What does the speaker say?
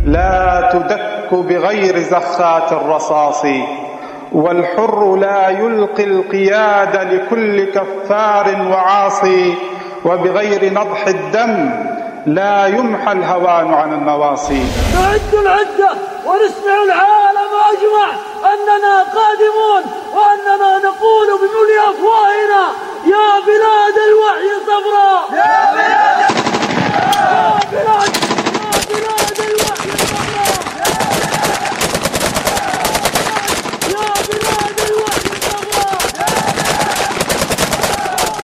لا تدك بغير زخات الرصاص، والحر لا يلقي القياد لكل كفار وعاصي، وبغير نضح الدم لا يمحى الهوان عن النواصي. نعد العدة ونسمع العالم أجمع أننا قادمون، وأننا نقول بملء أفواهنا: يا بلاد الوحي صبرا، يا بلاد